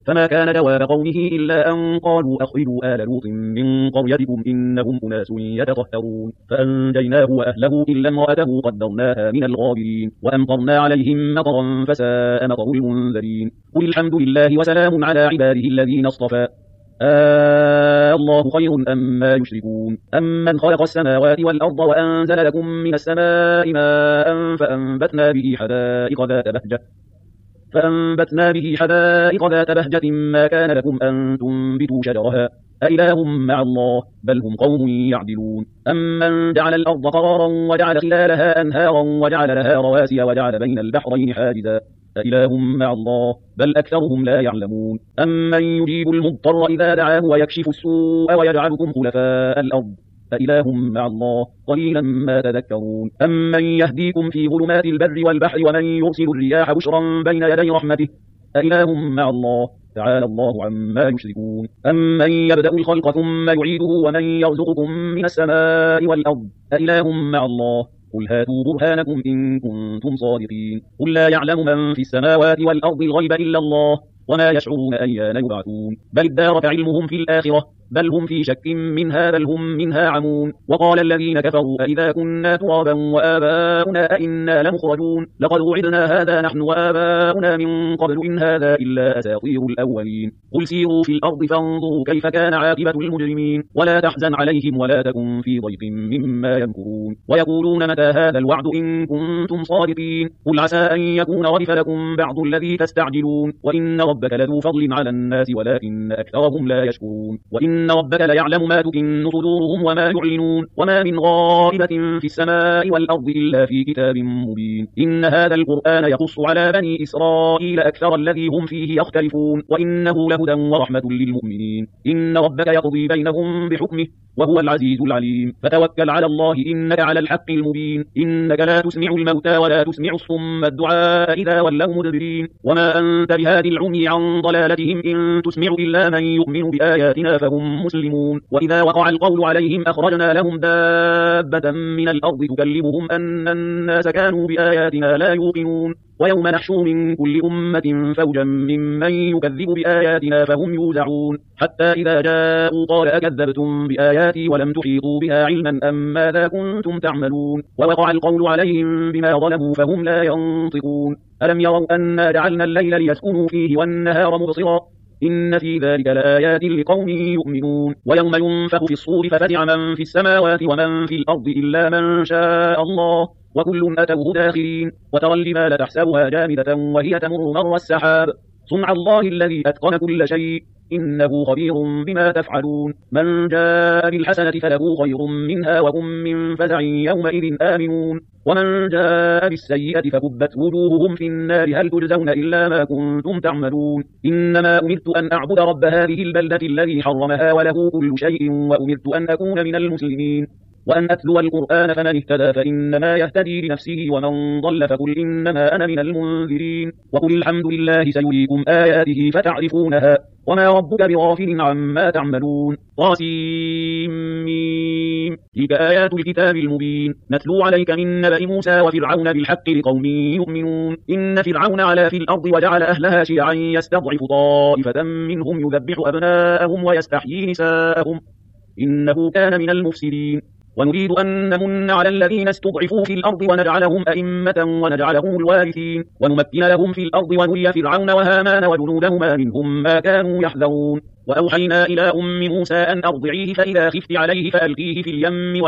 فما كان جواب قومه إلا أن قالوا أخرجوا آل لوط من قريتكم إنهم أناس يتطهرون فأنجيناه وأهله إلا امرأته قدرناها من الغابرين وأمطرنا عليهم مطرا فساء مطر المنذرين قل الحمد لله وسلام على عباده الذين اصطفى الله خير أما يشركون أمن خلق السماوات والأرض وأنزل لكم من السماء ماء فأنبتنا به حدائق ذات بهجة ما كان لكم أن تنبتوا شجرها أإله مع الله بل هم قوم يعدلون أمن جعل الأرض قرارا وجعل خلالها أنهارا وجعل لها رواسي وجعل بين البحرين حاجزا أإله مع الله بل أكثرهم لا يعلمون أمن يجيب المضطر إذا دعاه ويكشف السوء ويجعلكم خلفاء الأرض أإله مع الله قليلا ما تذكرون أمن يهديكم في ظلمات البر والبحر ومن يرسل الرياح بشرا بين يدي رحمته أإله مع الله تعالى الله عما يشركون أمن يبدأ الخلق ثم يعيده ومن يرزقكم من السماء والأرض أإله مع الله قل هاتوا برهانكم إن كنتم صادقين قل لا يعلم من في السماوات والأرض الغيب إلا الله وما يشعرون أيان يبعثون بل ادارك علمهم في الآخرة بل هم في شك منها بل هم منها عمون وقال الذين كفروا أئذا كنا ترابا وآباؤنا أئنا لمخرجون لقد وعدنا هذا نحن وآباؤنا من قبل إن هذا إلا أساطير الأولين قل سيروا في الأرض فانظروا كيف كان عاقبة المجرمين ولا تحزن عليهم ولا تكن في ضيق مما يمكرون ويقولون متى هذا الوعد إن كنتم صادقين قل عسى أن يكون ردف لكم بعض الذي تستعجلون وإن ربك لذو فضل على الناس ولكن أكثرهم لا يشكرون وإن ربك ليعلم ما تكن صدورهم وما يعلنون وما من غائبة في السماء والأرض إلا في كتاب مبين إن هذا القرآن يقص على بني إسرائيل أكثر الذي هم فيه يختلفون وإنه لهدى ورحمة للمؤمنين إن ربك يقضي بينهم بحكمه وهو العزيز العليم فتوكل على الله إنك على الحق المبين إنك لا تسمع الموتى ولا تسمع الصم الدعاء إذا ولوا مدبرين وما أنت بهادي العمي عن ضلالتهم إن تسمع إلا من يؤمن بآياتنا فهم مسلمون وإذا وقع القول عليهم أخرجنا لهم دابة من الأرض تكلمهم أن الناس كانوا بآياتنا لا يوقنون ويوم نحشر من كل أمة فوجا ممن يكذب بآياتنا فهم يوزعون حتى إذا جاءوا قال أكذبتم بآياتي ولم تحيطوا بها علما أم ماذا كنتم تعملون ووقع القول عليهم بما ظلموا فهم لا ينطقون ألم يروا أنا جعلنا الليل ليسكنوا فيه والنهار مبصرا إن في ذلك لآيات لقوم يؤمنون ويوم ينفخ في الصور ففزع من في السماوات ومن في الأرض إلا من شاء الله وكل أتوه داخرين وترى الجبال تحسبها جامدة وهي تمر مر السحاب صنع الله الذي أتقن كل شيء إنه خبير بما تفعلون من جاء بالحسنة فله خير منها وهم من فزع يومئذ آمنون ومن جاء بالسيئة فكبت وجوههم في النار هل تجزون إلا ما كنتم تعملون إنما أمرت أن أعبد رب هذه البلدة الذي حرمها وله كل شيء وأمرت أن أكون من المسلمين وأن أتلو القرآن فمن اهتدى فإنما يهتدي لنفسه ومن ضل فقل إنما أنا من المنذرين وقل الحمد لله سيريكم آياته فتعرفونها وما ربك بغافل عما تعملون طاسيم تلك آيات الكتاب المبين نتلو عليك من نبأ موسى وفرعون بالحق لقوم يؤمنون إن فرعون علا في الأرض وجعل أهلها شيعا يستضعف طائفة منهم يذبح أبناءهم ويستحيي نساءهم إنه كان من المفسدين ونريد أن نمن على الذين استضعفوا في الأرض ونجعلهم أئمة ونجعلهم الوارثين ونمكن لهم في الأرض ونري فرعون وهامان وجنودهما منهم ما كانوا يحذرون وأوحينا إلى أم موسى أن أرضعيه فإذا خفت عليه فألقيه في اليم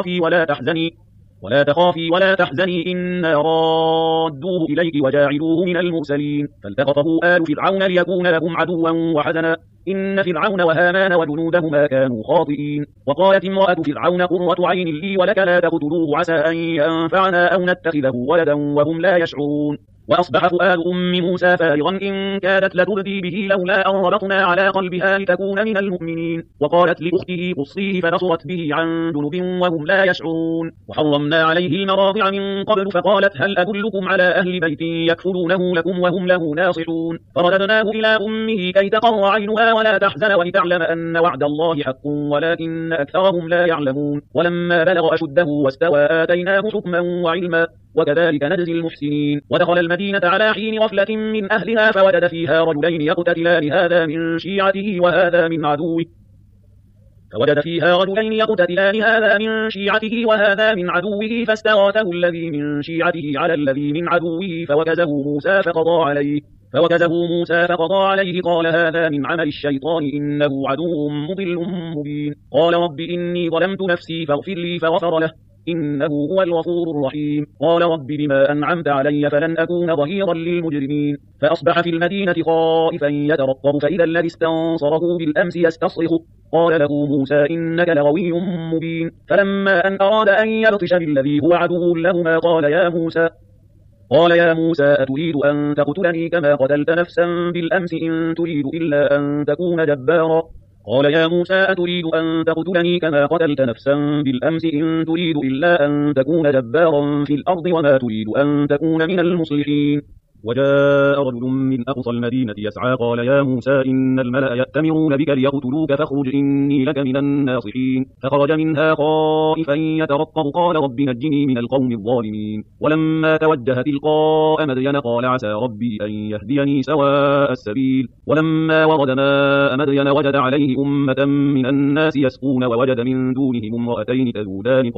ولا تخافي ولا تحزني إنا رادوه إليك وجاعلوه من المرسلين فالتقطه آل فرعون ليكون لهم عدوا وحزنا إن فرعون وهامان وجنودهما كانوا خاطئين وقالت امرأة فرعون قرة عين لي ولك لا تقتلوه عسى أن ينفعنا أو نتخذه ولدا وهم لا يشعرون وأصبح فؤاد أم موسى فارغا إن كادت لتبدي به لولا أن ربطنا على قلبها لتكون من المؤمنين وقالت لأخته قصيه فبصرت به عن جنب وهم لا يشعرون وحرمنا عليه المراضع من قبل فقالت هل أدلكم على أهل بيت يكفلونه لكم وهم له ناصحون فرددناه إلى أمه كي تقر عينها ولا تحزن ولتعلم أن وعد الله حق ولكن أكثرهم لا يعلمون ولما بلغ أشده واستوى آتيناه حكما وعلما وكذلك نجزي المحسنين. ودخل المدينة على حين غفلة من أهلها فوجد فيها رجلين يقتتلان هذا من شيعته وهذا من عدوه وهذا من عدوه فاستغاثه الذي من شيعته على الذي من عدوه فوكزه موسى فقضى عليه قال هذا من عمل الشيطان إنه عدو مضل مبين. قال رب إني ظلمت نفسي فاغفر لي فغفر له إنه هو الغفور الرحيم. قال رب بما أنعمت علي فلن أكون ظهيرا للمجرمين. فأصبح في المدينة خائفا يترقب فإذا الذي استنصره بالأمس يستصرخه قال له موسى إنك لغوي مبين. فلما أن أراد أن يبطش بالذي هو عدو لهما قال يا موسى أتريد أن تقتلني كما قتلت نفسا بالأمس إن تريد إلا أن تكون جبارا قال يا موسى أتريد أن تقتلني كما قتلت نفسا بالأمس إن تريد إلا أن تكون جبارا في الأرض وما تريد أن تكون من المصلحين. وجاء رجل من أقصى المدينة يسعى قال يا موسى إن الملأ يأتمرون بك ليقتلوك فاخرج إني لك من الناصحين. فخرج منها خائفا يترقب قال رب نجني من القوم الظالمين. ولما توجه تلقاء مدين قال عسى ربي أن يهديني سواء السبيل. ولما ورد ماء مدين وجد عليه أمة من الناس يسقون ووجد من دونهم امرأتين تذودان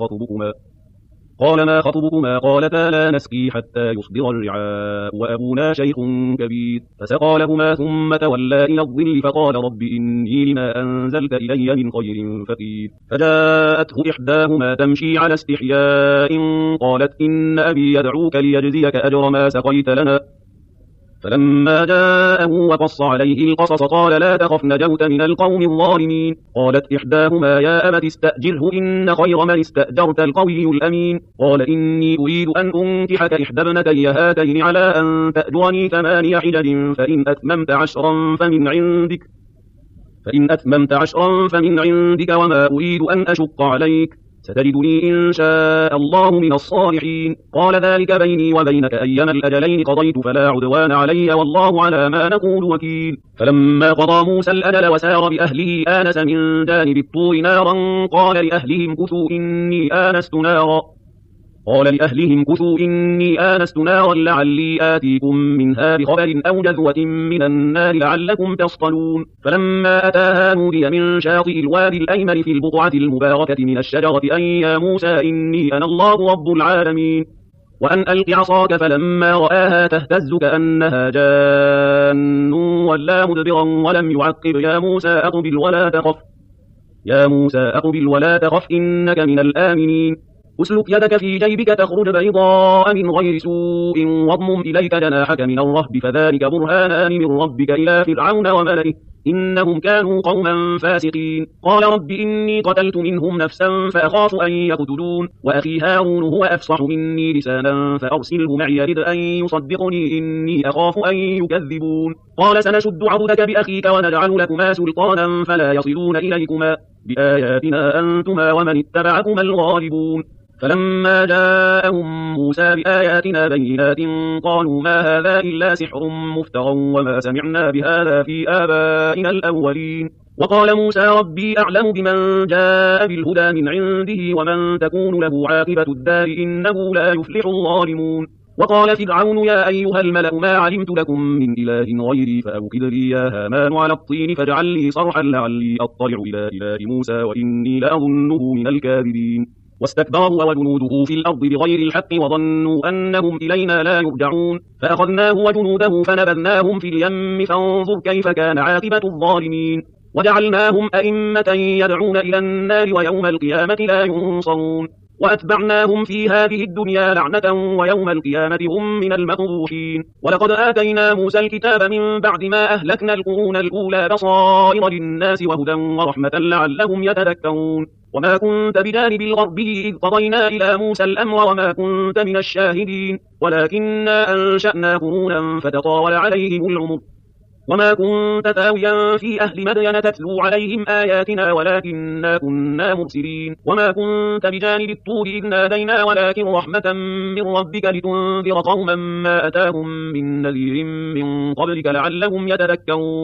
قال ما خطبكما قالتا لا نسقي حتى يصدر الرعاء وأبونا شيخ كبير. فسقى لهما ثم تولى إلى الظل فقال رب إني لما أنزلت إلي من خير فقير. فجاءته إحداهما تمشي على استحياء قالت إن أبي يدعوك ليجزيك أجر ما سقيت لنا. فلما جاءه وقص عليه القصص قال لا تخف نجوت من القوم الظالمين. قالت إحداهما يا أبت استأجره إن خير من استأجرت القوي الأمين. قال إني أريد أن أنكحك إحدى ابنتي هاتين على أن تأجرني 8 حجج فإن أتممت عشرا فمن عندك وما أريد أن أشق عليك ستجدني إن شاء الله من الصالحين. قال ذلك بيني وبينك أيما الأجلين قضيت فلا عدوان علي والله على ما نقول وكيل. فلما قضى موسى الأجل وسار بأهله آنس من جانب الطور نارا قال لأهلهم كثوا إني آنست نارا لعلي آتيكم منها بخبر أو جذوة من النار لعلكم تصطلون. فلما أتاها نودي من شاطئ الوادي الأيمن في البقعة المباركة من الشجرة أن يا موسى إني أنا الله رب العالمين وأن ألق عصاك فلما رآها تهتز كأنها جان ولا مدبرا ولم يعقب يا موسى أقبل ولا تخف إنك من الآمنين. أسلك يدك في جيبك تخرج بيضاء من غير سوء واضمم إليك جناحك من الرهب فذلك برهانان من ربك إلى فرعون وملئه إنهم كانوا قوما فاسقين. قال رب إني قتلت منهم نفسا فأخاف أن يقتلون وأخي هارون هو أفصح مني لسانا فأرسله معي يرد أن يصدقني إني أخاف أن يكذبون. قال سنشد عضدك بأخيك ونجعل لكما سلطانا فلا يصلون إليكما بآياتنا أنتما ومن اتبعكما الغالبون. فلما جاءهم موسى بآياتنا بينات قالوا ما هذا إلا سحر مفترى وما سمعنا بهذا في آبائنا الأولين. وقال موسى ربي أعلم بمن جاء بالهدى من عنده ومن تكون له عاقبة الدار إنه لا يفلح الظالمون. وقال فرعون يا أيها الملأ ما علمت لكم من إله غيري فأوقد لي يا هامان على الطين فاجعل لي صرحا لعلي أطلع إلى إله موسى وإني لأظنه من الكاذبين. واستكبر هو وجنوده في الأرض بغير الحق وظنوا أنهم إلينا لا يرجعون فأخذناه وجنوده فنبذناهم في اليم فانظر كيف كان عاقبة الظالمين. وجعلناهم أئمة يدعون إلى النار ويوم القيامة لا ينصرون وأتبعناهم في هذه الدنيا لعنة ويوم القيامة هم من المقبوحين. ولقد آتينا موسى الكتاب من بعد ما أهلكنا القرون الأولى بصائر للناس وهدى ورحمة لعلهم يتذكرون. وما كنت بجانب الغربي إذ قضينا إلى موسى الأمر وما كنت من الشاهدين ولكننا أنشأنا قرونا فتطاول عليهم العمر وما كنت ثاويا في أهل مدين تتلو عليهم آياتنا ولكننا كنا مرسلين. وما كنت بجانب الطور إذ نادينا ولكن رحمة من ربك لتنذر قوما ما أتاهم من نذير من قبلك لعلهم يتذكرون.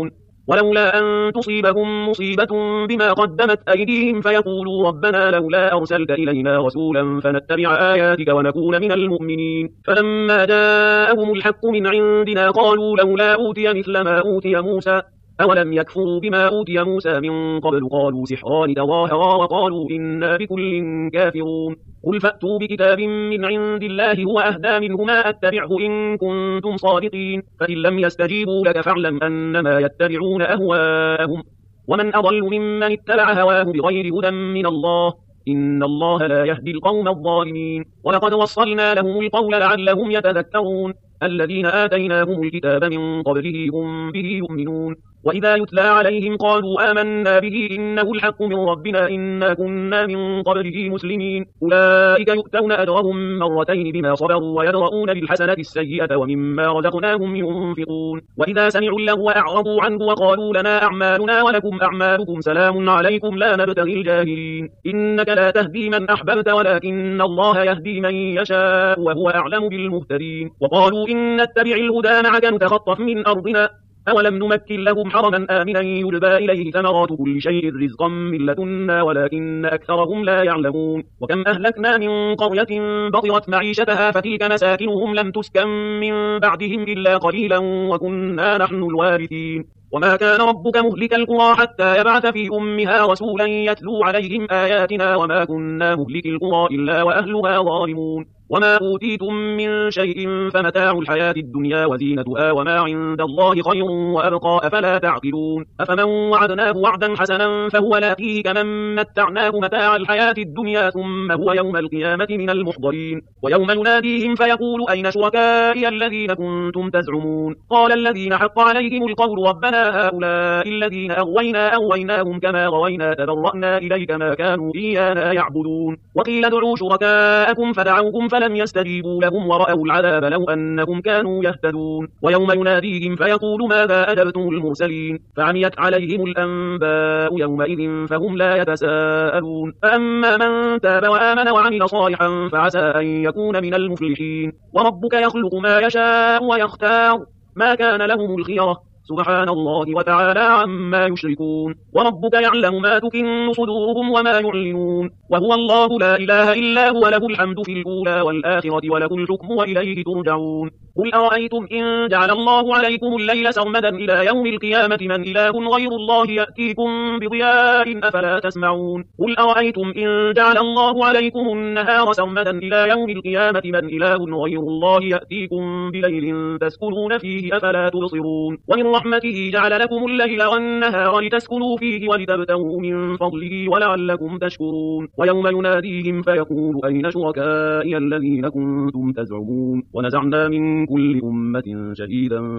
ولولا أن تصيبهم مصيبة بما قدمت أيديهم فيقولوا ربنا لولا أرسلت إلينا رسولا فنتبع آياتك ونكون من المؤمنين. فلما جاءهم الحق من عندنا قالوا لولا أوتي مثل ما أوتي موسى أولم يكفروا بما أوتي موسى من قبل قالوا سحران تظاهرا وقالوا إنا بكل كافرون. قل فأتوا بكتاب من عند الله هو أهدى منهما أتبعه إن كنتم صادقين. فإن لم يستجيبوا لك فاعلم أنما يتبعون أهواءهم ومن أضل ممن اتبع هواه بغير هدى من الله إن الله لا يهدي القوم الظالمين. ولقد وصلنا لهم القول لعلهم يتذكرون. الذين آتيناهم الكتاب من قبله هم به يؤمنون. وإذا يتلى عليهم قالوا آمنا به إنه الحق من ربنا إنا كنا من قبله مسلمين. أولئك يؤتون أجرهم مرتين بما صبروا ويدرؤون بالحسنة السيئة ومما رزقناهم ينفقون. وإذا سمعوا اللغو أعرضوا عنه وقالوا لنا أعمالنا ولكم أعمالكم سلام عليكم لا نبتغي الجاهلين. إنك لا تهدي من أحببت ولكن الله يهدي من يشاء وهو أعلم بالمهتدين. وقالوا إن نتبع الهدى معك نتخطف من أرضنا أولم نمكن لهم حرما آمنا يجبى إليه ثمرات كل شيء رزقا من لدنا ولكن أكثرهم لا يعلمون. وكم أهلكنا من قرية بطرت معيشتها فتلك مساكنهم لم تسكن من بعدهم إلا قليلا وكنا نحن الوارثين. وما كان ربك مهلك القرى حتى يبعث في أمها رسولا يتلو عليهم آياتنا وما كنا مهلك القرى إلا وأهلها ظالمون. وما أوتيتم من شيء فمتاع الحياة الدنيا وزينتها وما عند الله خير وأبقى أفلا تعقلون. أفمن وعدناه وعدا حسنا فهو لاقيه كمن متعناه متاع الحياة الدنيا ثم هو يوم القيامة من المحضرين. ويوم يناديهم فيقول أين شركائي الذين كنتم تزعمون قال الذين حق عليهم القول ربنا هؤلاء الذين أغويناهم كما غوينا تبرأنا إليك ما كانوا إيانا يعبدون. وقيل ادعوا شركاءكم فدعوهم فلم يستجيبوا لهم ورأوا العذاب لو أنهم كانوا يهتدون. ويوم يناديهم فيقول ماذا أجبتم المرسلين فعميت عليهم الأنباء يومئذ فهم لا يتساءلون. فأما من تاب وآمن وعمل صالحا فعسى أن يكون من المفلحين. وربك يخلق ما يشاء ويختار ما كان لهم الخيرة سبحان الله وتعالى عما يشركون. وربك يعلم ما تكن صدورهم وما يعلنون وهو الله لا إله إلا هو له الحمد في الأولى والآخرة وله الحكم وإليه ترجعون. قل أرأيتم إن جعل الله عليكم الليل سرمدا إلى يوم القيامة من إله غير الله يأتيكم بضياء أفلا تسمعون. قل أرأيتم إن جعل الله عليكم النهار سرمدا إلى يوم القيامة من إله غير الله يأتيكم بليل تسكنون فيه أفلا تبصرون. ومن رحمته جعل لكم الليل والنهار لتسكنوا فيه ولتبتغوا من فضله ولعلكم تشكرون. ويوم يناديهم فيقول أين شركائي الذين كنتم تزعمون ونزعنا من كل أمة شهيدا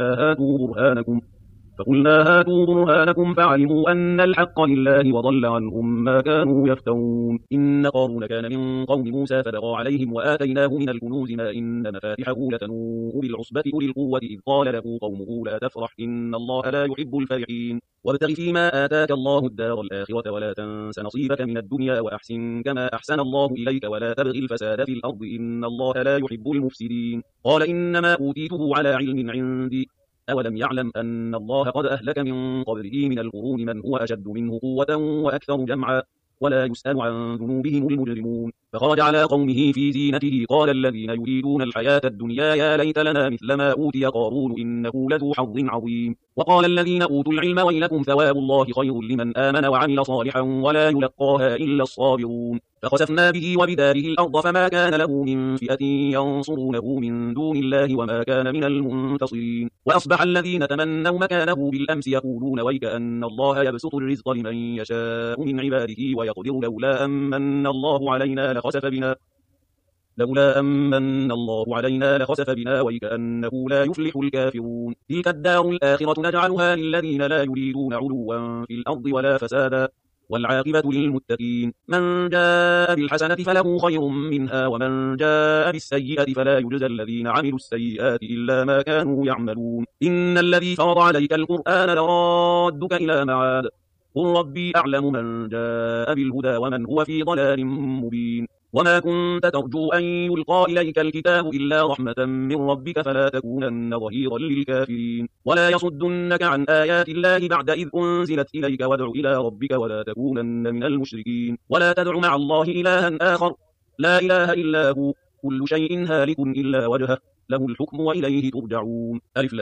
فقلنا هاتوا برهانكم فعلموا أن الحق لله وضل عنهم ما كانوا يفترون. إن قارون كان من قوم موسى فبغى عليهم وآتيناه من الكنوز ما إن مفاتحه لتنوء بالعصبة أولي القوة إذ قال له قومه لا تفرح إن الله لا يحب الفرحين. وابتغ فيما آتاك الله الدار الآخرة ولا تنس نصيبك من الدنيا وأحسن كما أحسن الله إليك ولا تبغ الفساد في الأرض إن الله لا يحب المفسدين. قال إنما أوتيته على علم عندي أولم يعلم أن الله قد أهلك من قبله من القرون من هو أشد منه قوة وأكثر جمعا ولا يسأل عن ذنوبهم المجرمون. فخرج على قومه في زينته قال الذين يريدون الحياة الدنيا يا ليت لنا مثل ما أوتي قارون إنه لذو حظ عظيم. وقال الذين أوتوا العلم ويلكم ثواب الله خير لمن آمن وعمل صالحا ولا يلقاها إلا الصابرون. فخسفنا به وبداره الأرض فما كان له من فئة ينصرونه من دون الله وما كان من المنتصرين. وأصبح الذين تمنوا مكانه بالأمس يقولون ويك أن الله يبسط الرزق لمن يشاء من عباده ويقدر لولا أمن الله علينا لخسف بنا ويكأنه لا يفلح الكافرون. تلك الدار الآخرة نجعلها للذين لا يريدون علوا في الأرض ولا فسادا والعاقبة للمتقين. من جاء بالحسنة فله خير منها ومن جاء بالسيئة فلا يجزى الذين عملوا السيئات إلا ما كانوا يعملون. إن الذي فرض عليك القرآن لرادك إلى معاد قل ربي أعلم من جاء بالهدى ومن هو في ضلال مبين. وما كنت ترجو أن يلقى إليك الكتاب إلا رحمة من ربك فلا تكونن ظهيرا للكافرين ولا يصدنك عن آيات الله بعد إذ أنزلت إليك وادع إلى ربك ولا تكونن من المشركين ولا تدع مع الله إلها آخر لا إله إلا هو كل شيء هالك إلا وجهه له الحكم وإليه ترجعون ألف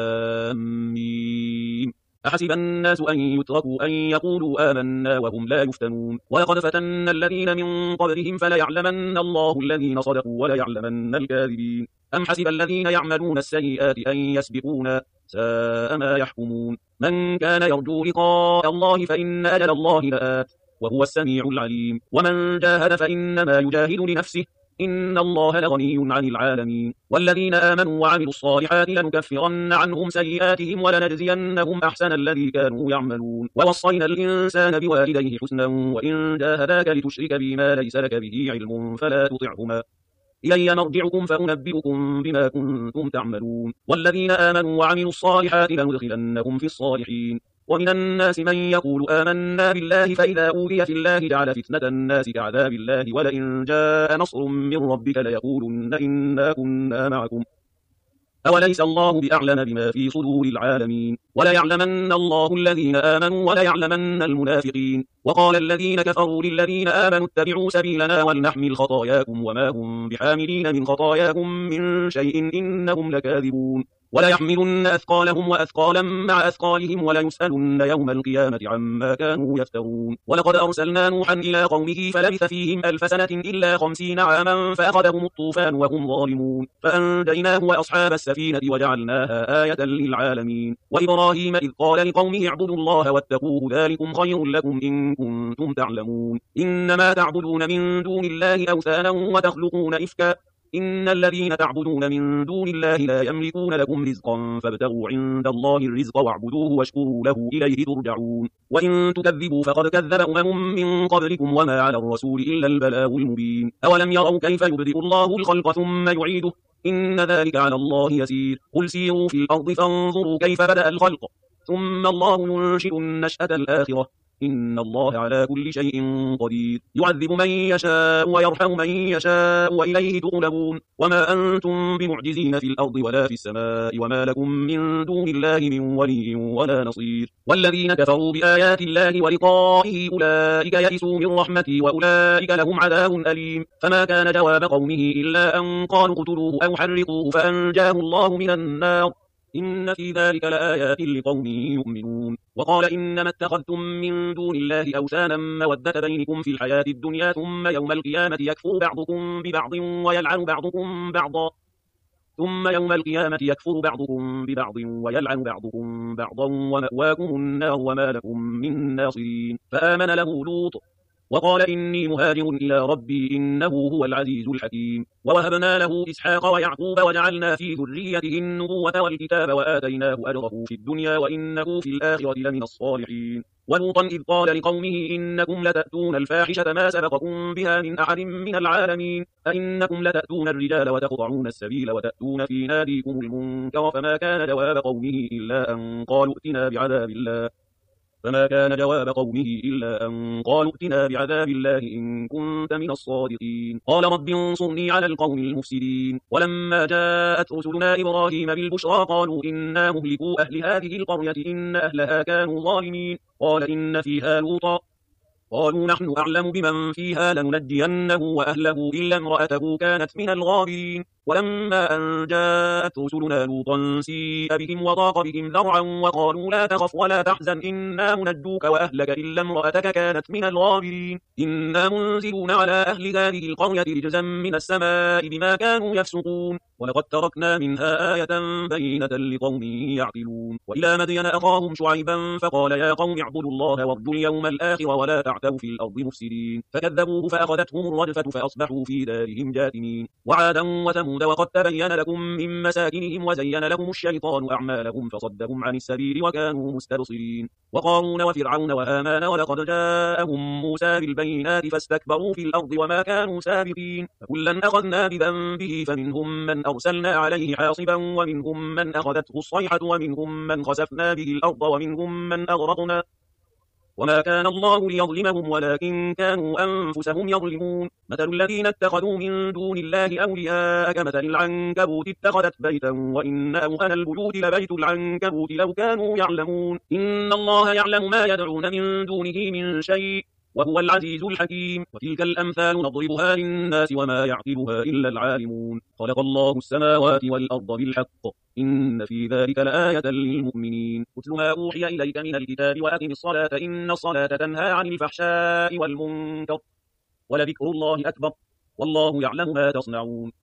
لام ميم أحسب الناس أن يتركوا أن يقولوا آمنا وهم لا يفتنون ولقد فتنا الذين من قبلهم فليعلمن الله الذين صدقوا وليعلمن الكاذبين أم حسب الذين يعملون السيئات أن يسبقونا ساء ما يحكمون من كان يرجو لقاء الله فإن أجل الله لآت وهو السميع العليم ومن جاهد فإنما يجاهد لنفسه إن الله لغني عن العالمين والذين آمنوا وعملوا الصالحات لنكفرن عنهم سيئاتهم ولنجزينهم أحسن الذي كانوا يعملون ووصينا الإنسان بوالديه حسنا وإن جاهداك لتشرك بي ما ليس لك به علم فلا تطعهما إلي مرجعكم فأنبئكم بما كنتم تعملون والذين آمنوا وعملوا الصالحات لندخلنهم في الصالحين ومن الناس من يقول آمنا بالله فإذا أوذي في الله جعل فتنة الناس كعذاب الله ولئن جاء نصر من ربك ليقولن إنا كنا معكم أوليس الله بأعلم بما في صدور العالمين وليعلمن الله الذين آمنوا وليعلمن المنافقين وقال الذين كفروا للذين آمنوا اتبعوا سبيلنا ولنحمل خطاياكم وما هم بحاملين من خطاياكم من شيء إنهم لكاذبون وليحملن أثقالهم وأثقالا مع أثقالهم وليسألن يوم القيامة عما كانوا يفترون ولقد أرسلنا نوحا إلى قومه فلبث فيهم 1000 سنة إلا 50 عاما فأخذهم الطوفان وهم ظالمون فأنجيناه وأصحاب السفينة وجعلناها آية للعالمين وإبراهيم إذ قال لقومه اعبدوا الله واتقوه ذلكم خير لكم إن كنتم تعلمون إنما تعبدون من دون الله أوثانا وتخلقون إفكا إن الذين تعبدون من دون الله لا يملكون لكم رزقا فابتغوا عند الله الرزق واعبدوه واشكروا له إليه ترجعون وإن تكذبوا فقد كذب من قبلكم وما على الرسول إلا البلاغ المبين أولم يروا كيف يبدئ الله الخلق ثم يعيده إن ذلك على الله يسير قل سيروا في الأرض فانظروا كيف بدأ الخلق ثم الله ينشئ النشأة الآخرة إن الله على كل شيء قدير يعذب من يشاء ويرحم من يشاء وإليه تقلبون وما أنتم بمعجزين في الأرض ولا في السماء وما لكم من دون الله من ولي ولا نصير والذين كفروا بآيات الله ولقائه أولئك يئسوا من رحمتي وأولئك لهم عذاب أليم فما كان جواب قومه إلا أن قالوا اقتلوه أو حرقوه فأنجاه الله من النار إن في ذلك لآيات لقوم يؤمنون وقال إنما اتخذتم من دون الله أوثانا مودة بينكم في الحياة الدنيا ثم يوم القيامة يكفر بعضكم ببعض ويلعن بعضكم بعضا ومأواكم النار وما لكم من ناصرين فآمن له لوط وقال إني مهاجر إلى ربي إنه هو العزيز الحكيم ووهبنا له إسحاق ويعقوب وجعلنا في ذريته النبوة والكتاب وآتيناه أجره في الدنيا وإنه في الآخرة لمن الصالحين ولوطا إذ قال لقومه إنكم لتأتون الفاحشة ما سبقكم بها من أحد من العالمين أئنكم لتأتون الرجال وتقطعون السبيل وتأتون في ناديكم المنكر فما كان جواب قومه إلا أن قالوا ائتنا بعذاب الله إن كنت من الصادقين قال رب انصرني على القوم المفسدين ولما جاءت رسلنا إبراهيم بالبشرى قالوا إنا مهلكوا أهل هذه القرية إن أهلها كانوا ظالمين قال إن فيها لوطا قالوا نحن أعلم بمن فيها لننجينه وأهله إلا امرأته كانت من الغابرين ولما أن جاءت رسلنا لوطا سيء بهم وضاق بهم ذرعا وقالوا لا تخف ولا تحزن إنا منجوك وأهلك إلا امرأتك كانت من الغابرين إنا منزلون على أهل هذه القرية رجزا من السماء بما كانوا يفسقون ولقد تركنا منها آية بينة لقوم يعقلون وإلى مدين أخاهم شعيبا فقال يا قوم اعبدوا الله وارجوا اليوم الآخر ولا تعتوا في الأرض مفسدين فكذبوه فأخذتهم الرجفة فأصبحوا في دارهم جاثمين وعادا وثمود وقد تبين لكم من مساكنهم وزين لهم الشيطان أعمالهم فصدهم عن السبيل وكانوا مستبصرين وقارون وفرعون وهامان ولقد جاءهم موسى بالبينات فاستكبروا في الأرض وما كانوا سابقين فكلا أخذنا بذنبه فمنهم من أرسلنا عليه حاصبا ومنهم من أخذته الصيحة ومنهم من خسفنا به الأرض ومنهم من أغرقنا وما كان الله ليظلمهم ولكن كانوا أنفسهم يظلمون. مثل الذين اتخذوا من دون الله أولياء كمثل العنكبوت اتخذت بيتا وإن أوهن البيوت لبيت العنكبوت لو كانوا يعلمون. إن الله يعلم ما يدعون من دونه من شيء وهو العزيز الحكيم. وتلك الأمثال نضربها للناس وما يعقلها إلا العالمون. خلق الله السماوات والأرض بالحق إن في ذلك لآية للمؤمنين. اتل ما أوحي إليك من الكتاب وأقم الصلاة إن الصلاة تنهى عن الفحشاء والمنكر ولذكر الله أكبر والله يعلم ما تصنعون.